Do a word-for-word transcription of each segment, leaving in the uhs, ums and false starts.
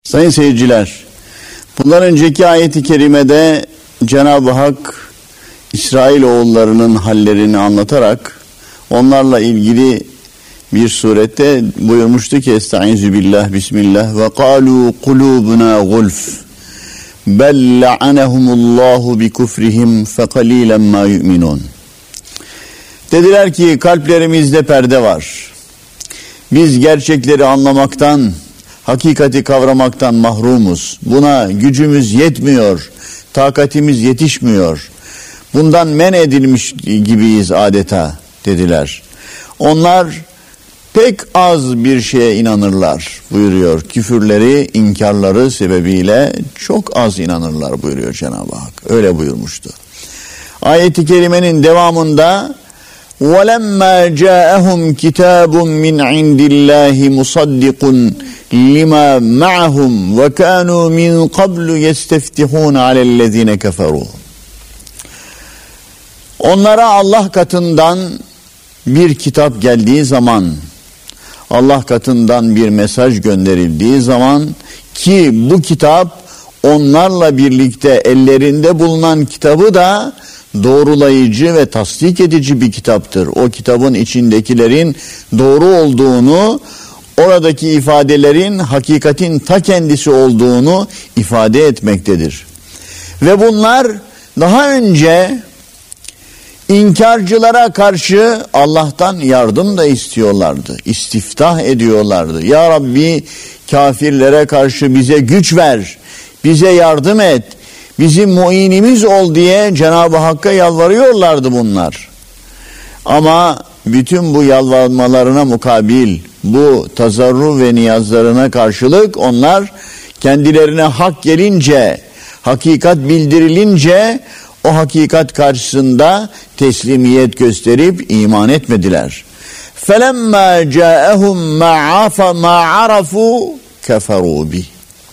Sayın seyirciler, bundan önceki ayet-i kerimede Cenab-ı Hak İsrailoğullarının hallerini anlatarak onlarla ilgili bir surette buyurmuştu ki Estaizu billah, bismillah ve kâlû kulûbuna gulf bel la'anehumullâhu bi kufrihim fe kalîlen mâ yu'minûn. Dediler ki kalplerimizde perde var. Biz gerçekleri anlamaktan, hakikati kavramaktan mahrumuz. Buna gücümüz yetmiyor, takatimiz yetişmiyor. Bundan men edilmiş gibiyiz adeta dediler. Onlar pek az bir şeye inanırlar buyuruyor. Küfürleri, inkarları sebebiyle çok az inanırlar buyuruyor Cenab-ı Hak. Öyle buyurmuştu. Ayet-i kerimenin devamında وَلَمَّا جَاءَهُمْ كِتَابٌ مِّنْ عِنْدِ اللّٰهِ مُصَدِّقٌ لِمَا مَعَهُمْ وَكَانُوا مِنْ قَبْلُ يَسْتَفْتِحُونَ عَلَى الَّذ۪ينَ كَفَرُوا. Onlara Allah katından bir kitap geldiği zaman, Allah katından bir mesaj gönderildiği zaman ki bu kitap onlarla birlikte ellerinde bulunan kitabı da doğrulayıcı ve tasdik edici bir kitaptır. O kitabın içindekilerin doğru olduğunu, oradaki ifadelerin hakikatin ta kendisi olduğunu ifade etmektedir. Ve bunlar daha önce İnkarcılara karşı Allah'tan yardım da istiyorlardı. İstiftah ediyorlardı. Ya Rabbi kafirlere karşı bize güç ver, bize yardım et, bizim muinimiz ol diye Cenab-ı Hakk'a yalvarıyorlardı bunlar. Ama bütün bu yalvarmalarına mukabil, bu tazarru ve niyazlarına karşılık onlar kendilerine hak gelince, hakikat bildirilince o hakikat karşısında teslimiyet gösterip iman etmediler. فَلَمَّا جَاءَهُمْ مَا عَرَفُوا كَفَرُوا بِهِ.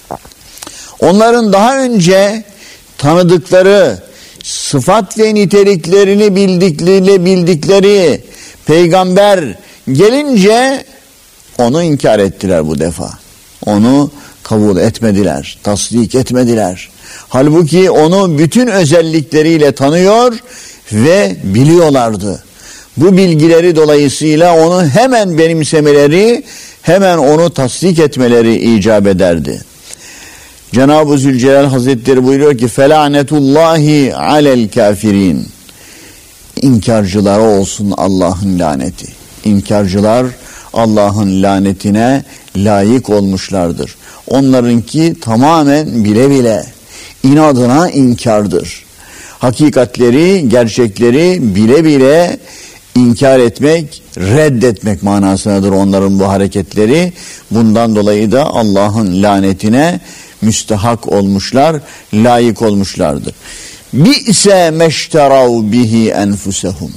Onların daha önce tanıdıkları, sıfat ve niteliklerini bildikleri, bildikleri peygamber gelince onu inkar ettiler bu defa. Onu kabul etmediler, tasdik etmediler. Halbuki onu bütün özellikleriyle tanıyor ve biliyorlardı. Bu bilgileri dolayısıyla onu hemen benimsemeleri, hemen onu tasdik etmeleri icap ederdi. Cenab-ı Zülcelal Hazretleri buyuruyor ki فَلَعْنَةُ alel kafirin. İnkarcılara olsun Allah'ın laneti. İnkarcılar Allah'ın lanetine layık olmuşlardır. Onlarınki tamamen bile bile inadına inkardır. Hakikatleri, gerçekleri bile bile inkar etmek, reddetmek manasındadır onların bu hareketleri. Bundan dolayı da Allah'ın lanetine müstehak olmuşlar, layık olmuşlardır. Bi'se meşterav bihi enfusehum.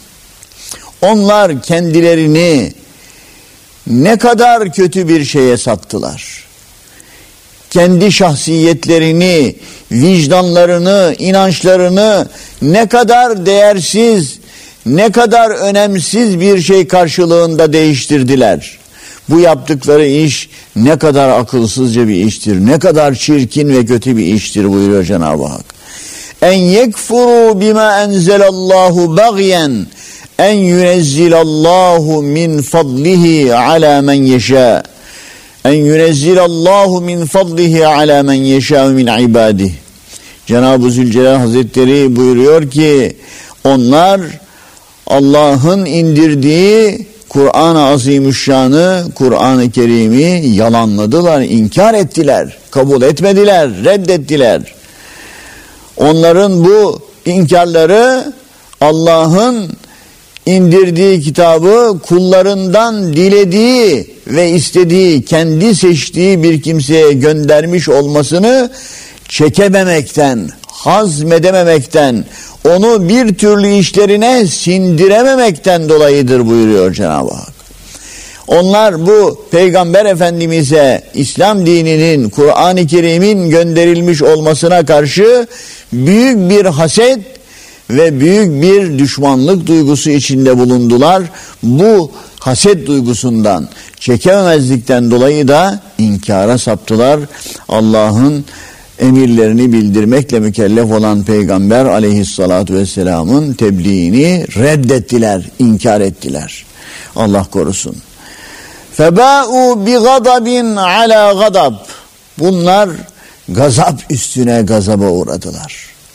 Onlar kendilerini ne kadar kötü bir şeye sattılar. Kendi şahsiyetlerini, vicdanlarını, inançlarını ne kadar değersiz, ne kadar önemsiz bir şey karşılığında değiştirdiler. Bu yaptıkları iş ne kadar akılsızca bir iştir, ne kadar çirkin ve kötü bir iştir buyuruyor Cenab-ı Hak. En yekfuru bima enzelallahu bagyen en yunezzilallahu min fadlihi ala men yeşâ. En yunezzilallahu min fadlihi ala men yeşâ min ibâdih. Cenab-ı Zülcelal Hazretleri buyuruyor ki onlar Allah'ın indirdiği Kur'an-ı Azimüşşan'ı, Kur'an-ı Kerim'i yalanladılar, inkar ettiler, kabul etmediler, reddettiler. Onların bu inkarları Allah'ın indirdiği kitabı kullarından dilediği ve istediği, kendi seçtiği bir kimseye göndermiş olmasını çekememekten, hazmedememekten, onu bir türlü işlerine sindirememekten dolayıdır buyuruyor Cenab-ı Hak. Onlar bu Peygamber Efendimiz'e İslam dininin, Kur'an-ı Kerim'in gönderilmiş olmasına karşı büyük bir haset ve büyük bir düşmanlık duygusu içinde bulundular. Bu haset duygusundan, çekememezlikten dolayı da inkara saptılar. Allah'ın emirlerini bildirmekle mükellef olan Peygamber aleyhissalatu vesselamın tebliğini reddettiler, inkar ettiler. Allah korusun. Febâ'u bi gadabin ala gadab. Bunlar gazap üstüne gazaba uğradılar.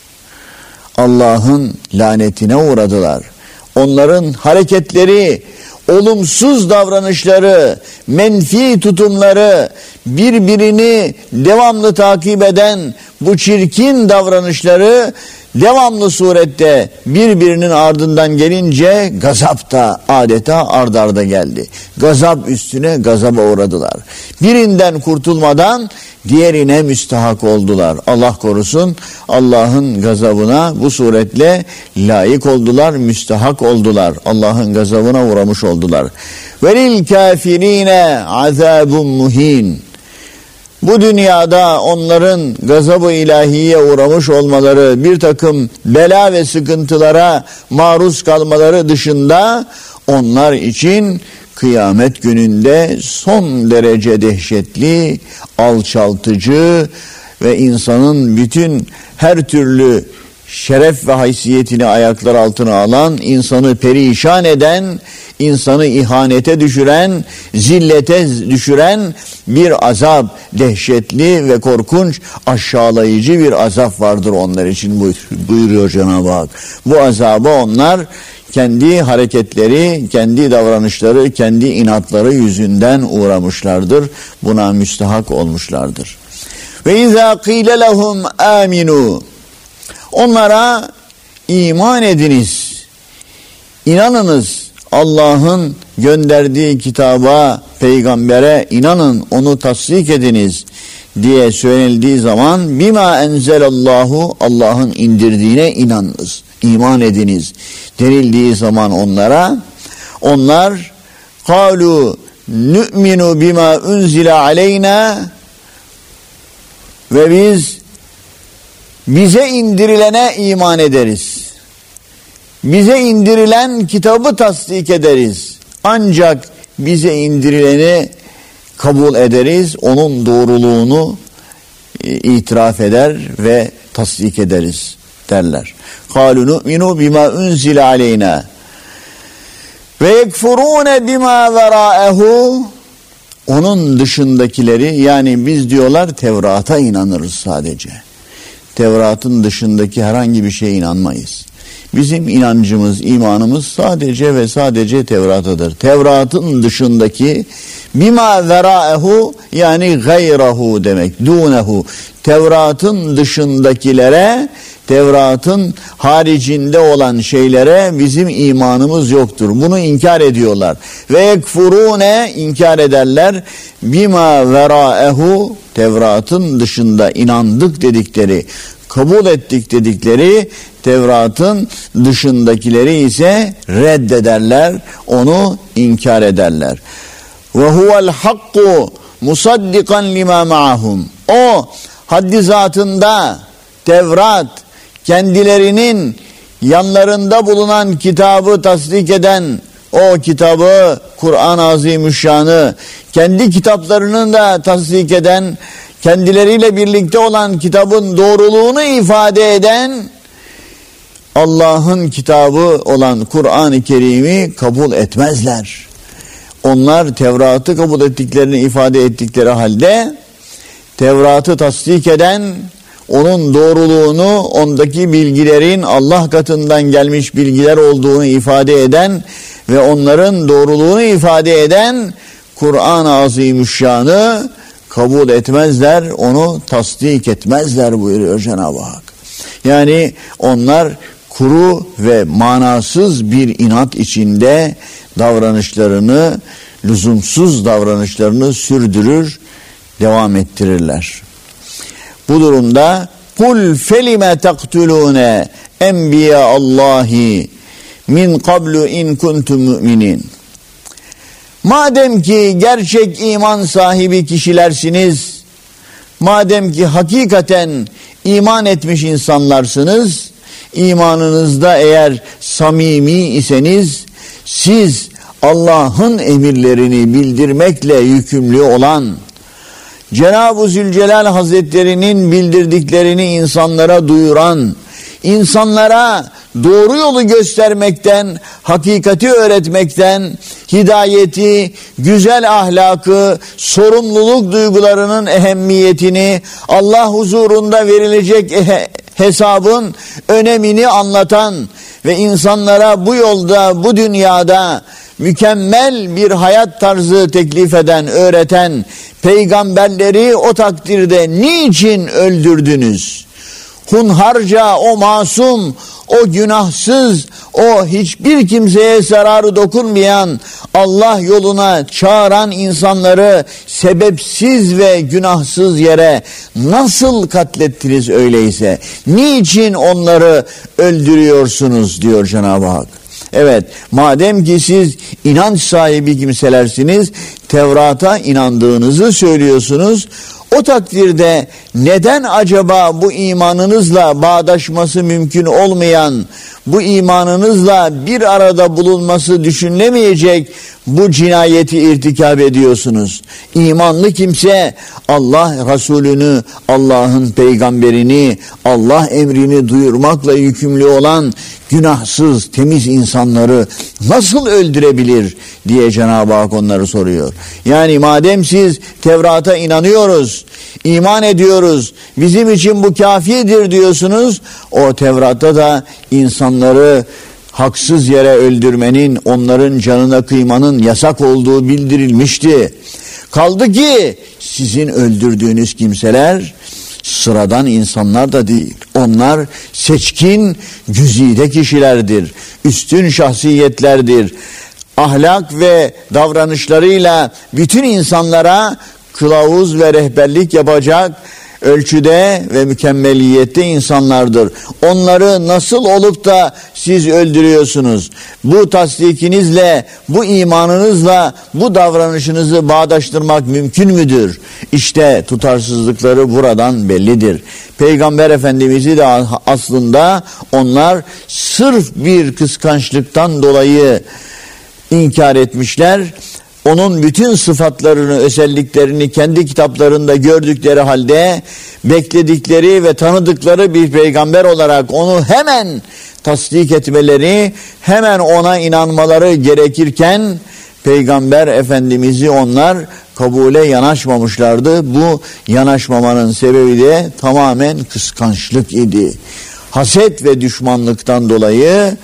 Allah'ın lanetine uğradılar. Onların hareketleri, olumsuz davranışları, menfi tutumları, birbirini devamlı takip eden bu çirkin davranışları devamlı surette birbirinin ardından gelince gazap da adeta ard arda geldi. Gazap üstüne gazaba uğradılar. Birinden kurtulmadan diğerine müstahak oldular. Allah korusun, Allah'ın gazabına bu suretle layık oldular, müstahak oldular. Allah'ın gazabına uğramış oldular. Velil kafirine azabun muhin. Bu dünyada onların gazab-ı ilahiye uğramış olmaları, bir takım bela ve sıkıntılara maruz kalmaları dışında onlar için kıyamet gününde son derece dehşetli, alçaltıcı ve insanın bütün her türlü şeref ve haysiyetini ayaklar altına alan, insanı perişan eden, insanı ihanete düşüren, zillete düşüren bir azap, dehşetli ve korkunç, aşağılayıcı bir azap vardır onlar için buyuruyor Cenab-ı Hak. Bu azaba onlar kendi hareketleri, kendi davranışları, kendi inatları yüzünden uğramışlardır. Buna müstahak olmuşlardır. Ve izâ qîle lehum âminû. Onlara iman ediniz, inanınız, Allah'ın gönderdiği kitaba, peygambere inanın, onu tasdik ediniz diye söylenildiği zaman bima enzelallahu, Allah'ın indirdiğine inanınız, iman ediniz denildiği zaman onlara, onlar kalu nu'minu bima unzile aleyna ve biz bize indirilene iman ederiz. Bize indirilen kitabı tasdik ederiz. Ancak bize indirileni kabul ederiz. Onun doğruluğunu itiraf eder ve tasdik ederiz derler. قَالُوا نُؤْمِنُوا بِمَا اُنْزِلَ عَلَيْنَا وَيَكْفُرُونَ بِمَا وَرَاءَهُ. Onun dışındakileri, yani biz diyorlar Tevrat'a inanırız sadece. Tevrat'ın dışındaki herhangi bir şeye inanmayız. Bizim inancımız, imanımız sadece ve sadece Tevrat'adır. Tevrat'ın dışındaki bima veraehu, yani gayrahu demek, dunehu. Tevrat'ın dışındakilere, Tevrat'ın haricinde olan şeylere bizim imanımız yoktur. Bunu inkar ediyorlar. Ve yekfurune, inkar ederler. Bima veraehu, Tevrat'ın dışında inandık dedikleri, kabul ettik dedikleri Tevrat'ın dışındakileri ise reddederler, onu inkar ederler. Ve huvel hakku musaddikan lima ma'ahum. O haddi zatında Tevrat kendilerinin yanlarında bulunan kitabı tasdik eden, o kitabı, Kur'an-ı Azimüşşan'ı kendi kitaplarının da tasdik eden, kendileriyle birlikte olan kitabın doğruluğunu ifade eden Allah'ın kitabı olan Kur'an-ı Kerim'i kabul etmezler. Onlar Tevrat'ı kabul ettiklerini ifade ettikleri halde Tevrat'ı tasdik eden, onun doğruluğunu, ondaki bilgilerin Allah katından gelmiş bilgiler olduğunu ifade eden ve onların doğruluğunu ifade eden Kur'an-ı Azimüşşan'ı kabul etmezler, onu tasdik etmezler buyuruyor Cenab-ı Hak. Yani onlar kuru ve manasız bir inat içinde davranışlarını, lüzumsuz davranışlarını sürdürür, devam ettirirler. Bu durumda kul felime taktulune enbiya Allahi min qablu in kuntum müminin. Madem ki gerçek iman sahibi kişilersiniz, madem ki hakikaten iman etmiş insanlarsınız, imanınızda eğer samimi iseniz, siz Allah'ın emirlerini bildirmekle yükümlü olan, Cenab-ı Zülcelal Hazretleri'nin bildirdiklerini insanlara duyuran, insanlara doğru yolu göstermekten, hakikati öğretmekten, hidayeti, güzel ahlakı, sorumluluk duygularının ehemmiyetini, Allah huzurunda verilecek hesabın önemini anlatan ve insanlara bu yolda, bu dünyada mükemmel bir hayat tarzı teklif eden, öğreten peygamberleri o takdirde niçin öldürdünüz? Hunharca o masum, o günahsız, o hiçbir kimseye zararı dokunmayan, Allah yoluna çağıran insanları sebepsiz ve günahsız yere nasıl katlettiniz öyleyse? Niçin onları öldürüyorsunuz diyor Cenab-ı Hak. Evet, madem ki siz inanç sahibi kimselersiniz, Tevrat'a inandığınızı söylüyorsunuz, o takdirde neden acaba bu imanınızla bağdaşması mümkün olmayan, bu imanınızla bir arada bulunması düşünülemeyecek bu cinayeti irtikab ediyorsunuz? İmanlı kimse Allah Resulünü, Allah'ın peygamberini, Allah emrini duyurmakla yükümlü olan günahsız, temiz insanları nasıl öldürebilir diye Cenab-ı Hak onları soruyor. Yani madem siz Tevrat'a inanıyoruz, iman ediyoruz, bizim için bu kafidir diyorsunuz, o Tevrat'ta da insanları haksız yere öldürmenin, onların canına kıymanın yasak olduğu bildirilmişti. Kaldı ki sizin öldürdüğünüz kimseler sıradan insanlar da değil. Onlar seçkin, güzide kişilerdir. Üstün şahsiyetlerdir. Ahlak ve davranışlarıyla bütün insanlara kılavuz ve rehberlik yapacak ölçüde ve mükemmeliyette insanlardır. Onları nasıl olup da siz öldürüyorsunuz? Bu tasdikinizle, bu imanınızla bu davranışınızı bağdaştırmak mümkün müdür? İşte tutarsızlıkları buradan bellidir. Peygamber Efendimiz'i de aslında onlar sırf bir kıskançlıktan dolayı inkar etmişler. Onun bütün sıfatlarını, özelliklerini kendi kitaplarında gördükleri halde bekledikleri ve tanıdıkları bir peygamber olarak onu hemen tasdik etmeleri, hemen ona inanmaları gerekirken Peygamber Efendimiz'i onlar kabule yanaşmamışlardı. Bu yanaşmamanın sebebi de tamamen kıskançlık idi. Haset ve düşmanlıktan dolayı,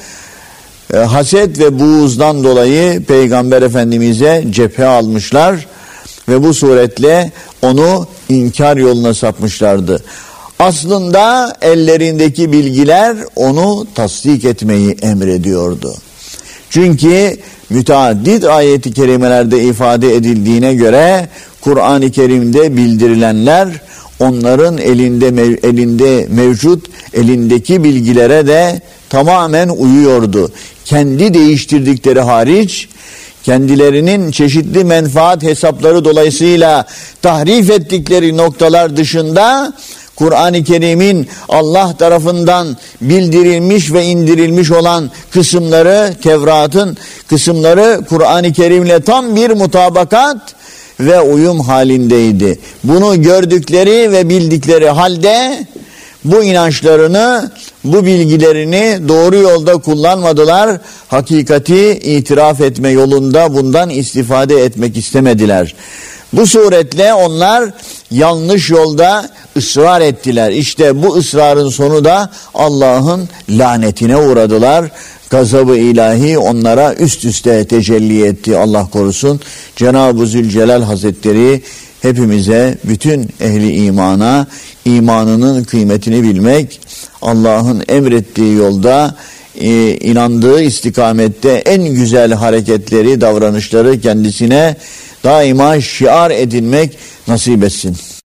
haset ve buğuzdan dolayı Peygamber Efendimiz'e cephe almışlar ve bu suretle onu inkar yoluna sapmışlardı. Aslında ellerindeki bilgiler onu tasdik etmeyi emrediyordu. Çünkü müteaddit ayet-i kerimelerde ifade edildiğine göre Kur'an-ı Kerim'de bildirilenler onların elinde elinde mevcut elindeki bilgilere de tamamen uyuyordu. Kendi değiştirdikleri hariç, kendilerinin çeşitli menfaat hesapları dolayısıyla tahrif ettikleri noktalar dışında Kur'an-ı Kerim'in Allah tarafından bildirilmiş ve indirilmiş olan kısımları, Tevrat'ın kısımları Kur'an-ı Kerim'le tam bir mutabakat ve uyum halindeydi. Bunu gördükleri ve bildikleri halde bu inançlarını, bu bilgilerini doğru yolda kullanmadılar. Hakikati itiraf etme yolunda bundan istifade etmek istemediler. Bu suretle onlar yanlış yolda ısrar ettiler. İşte bu ısrarın sonu da Allah'ın lanetine uğradılar. Gazabı ilahi onlara üst üste tecelli etti. Allah korusun. Cenab-ı Zülcelal Hazretleri hepimize, bütün ehli imana, imanının kıymetini bilmek, Allah'ın emrettiği yolda, e, inandığı istikamette en güzel hareketleri, davranışları kendisine daima şiar edinmek nasip etsin.